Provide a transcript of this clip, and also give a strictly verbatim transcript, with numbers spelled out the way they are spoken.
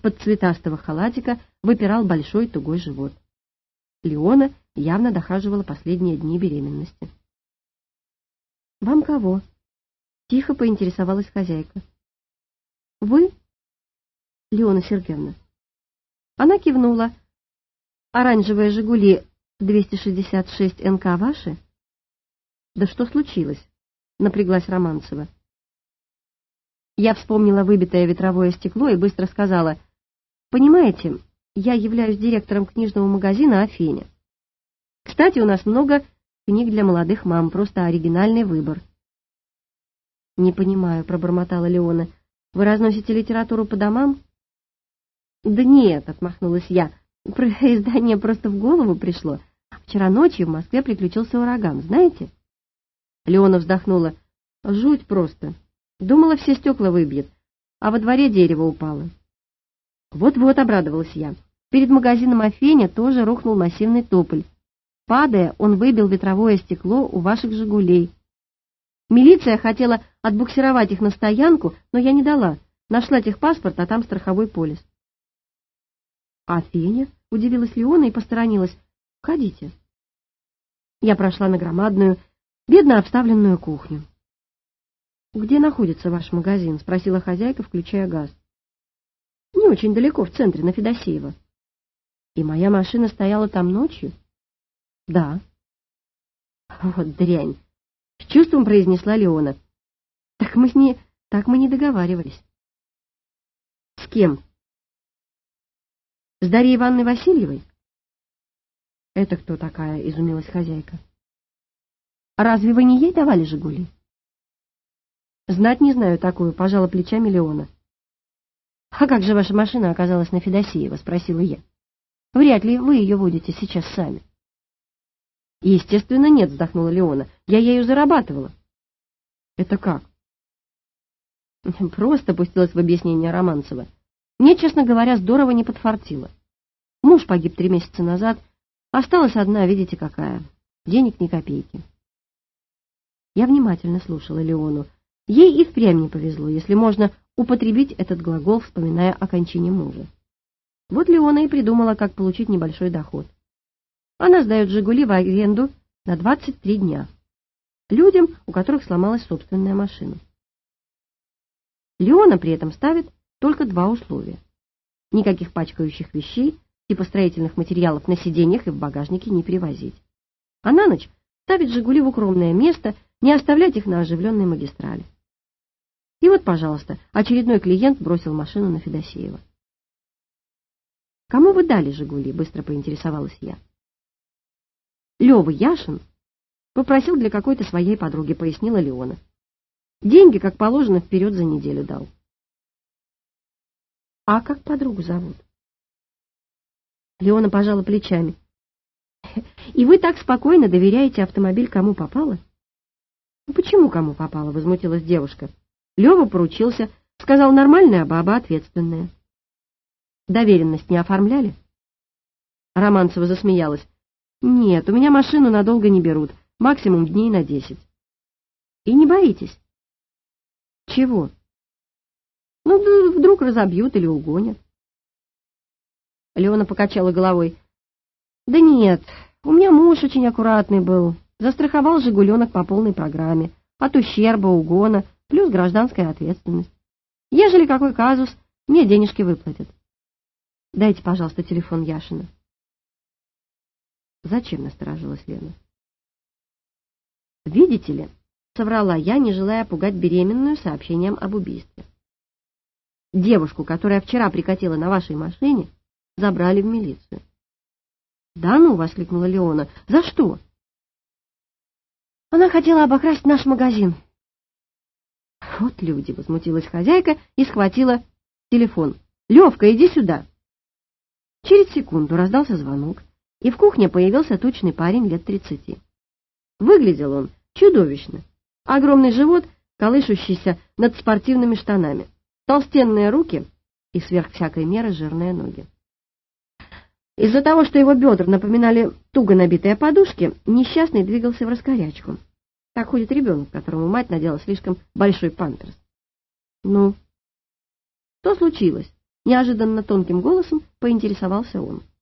Из-под цветастого халатика выпирал большой тугой живот. Леона явно дохаживала последние дни беременности. «Вам кого?» — тихо поинтересовалась хозяйка. «Вы?» «Леона Сергеевна». Она кивнула. «Оранжевые «Жигули» двести шестьдесят шесть эн ка ваши?» «Да что случилось?» — напряглась Романцева. Я вспомнила выбитое ветровое стекло и быстро сказала: «Понимаете, я являюсь директором книжного магазина «Афеня». Кстати, у нас много книг для молодых мам, просто оригинальный выбор». «Не понимаю», — пробормотала Леона. «Вы разносите литературу по домам?» «Да нет», — отмахнулась я. «Про издание просто в голову пришло. Вчера ночью в Москве приключился ураган, знаете?» Леона вздохнула. «Жуть просто. Думала, все стекла выбьет, а во дворе дерево упало». «Вот-вот», — обрадовалась я. «Перед магазином «Афеня» тоже рухнул массивный тополь. Падая, он выбил ветровое стекло у ваших «Жигулей». Милиция хотела отбуксировать их на стоянку, но я не дала. Нашла техпаспорт, а там страховой полис». «Афеня?» — удивилась Леона и посторонилась. «Входите». Я прошла на громадную, бедно обставленную кухню. «Где находится ваш магазин?» — спросила хозяйка, включая газ. «Не очень далеко, в центре, на Федосеева». «И моя машина стояла там ночью?» «Да». «Вот дрянь!» — с чувством произнесла Леона. «Так мы с ней... так мы не договаривались». «С кем?» «С Дарьей Ивановной Васильевой?» «Это кто такая?» — изумилась хозяйка. «А разве вы не ей давали «Жигули»?» «Знать не знаю такую», — пожала плечами Леона. «А как же ваша машина оказалась на Федосеева?» — спросила я. «Вряд ли вы ее водите сейчас сами». «Естественно, нет», — вздохнула Леона. «Я ею зарабатывала». «Это как?» «Просто», — пустилась в объяснение Романцева. «Мне, честно говоря, здорово не подфартило. Муж погиб три месяца назад, осталась одна, видите, какая. Денег ни копейки». Я внимательно слушала Леону. Ей и впрямь не повезло, если можно употребить этот глагол, вспоминая о кончине мужа. Вот Леона и придумала, как получить небольшой доход. Она сдает «Жигули» в аренду на двадцать три дня людям, у которых сломалась собственная машина. Леона при этом ставит только два условия. Никаких пачкающих вещей, типа строительных материалов, на сиденьях и в багажнике не перевозить. А на ночь ставить «Жигули» в укромное место, не оставлять их на оживленной магистрали. И вот, пожалуйста, очередной клиент бросил машину на Федосеева. «Кому вы дали «Жигули»?» — быстро поинтересовалась я. «Лёва Яшин попросил для какой-то своей подруги», — пояснила Леона. «Деньги, как положено, вперед за неделю дал». «А как подругу зовут?» Леона пожала плечами. «И вы так спокойно доверяете автомобиль кому попало?» «Ну почему кому попало?» — возмутилась девушка. «Лёва поручился, сказал, нормальная баба, ответственная». «Доверенность не оформляли?» Романцева засмеялась. «Нет, у меня машину надолго не берут, максимум дней на десять». «И не боитесь?» «Чего?» «Ну, вдруг разобьют или угонят». Леона покачала головой. «Да нет, у меня муж очень аккуратный был, застраховал «Жигуленок» по полной программе, от ущерба, угона, плюс гражданская ответственность. Ежели какой казус, мне денежки выплатят. Дайте, пожалуйста, телефон Яшина». «Зачем?» — насторожилась Лена. «Видите ли», — соврала я, не желая пугать беременную сообщением об убийстве. «Девушку, которая вчера прикатила на вашей машине, забрали в милицию». «Да ну!» — воскликнула Леона. «За что?» «Она хотела обокрасть наш магазин». «Вот люди!» — возмутилась хозяйка и схватила телефон. «Левка, иди сюда!» Через секунду раздался звонок, и в кухне появился тучный парень лет тридцати. Выглядел он чудовищно. Огромный живот, колышущийся над спортивными штанами, толстенные руки и сверх всякой меры жирные ноги. Из-за того, что его бедра напоминали туго набитые подушки, несчастный двигался в раскорячку. Так ходит ребенок, которому мать надела слишком большой памперс. «Ну, что случилось?» Неожиданно тонким голосом поинтересовался он.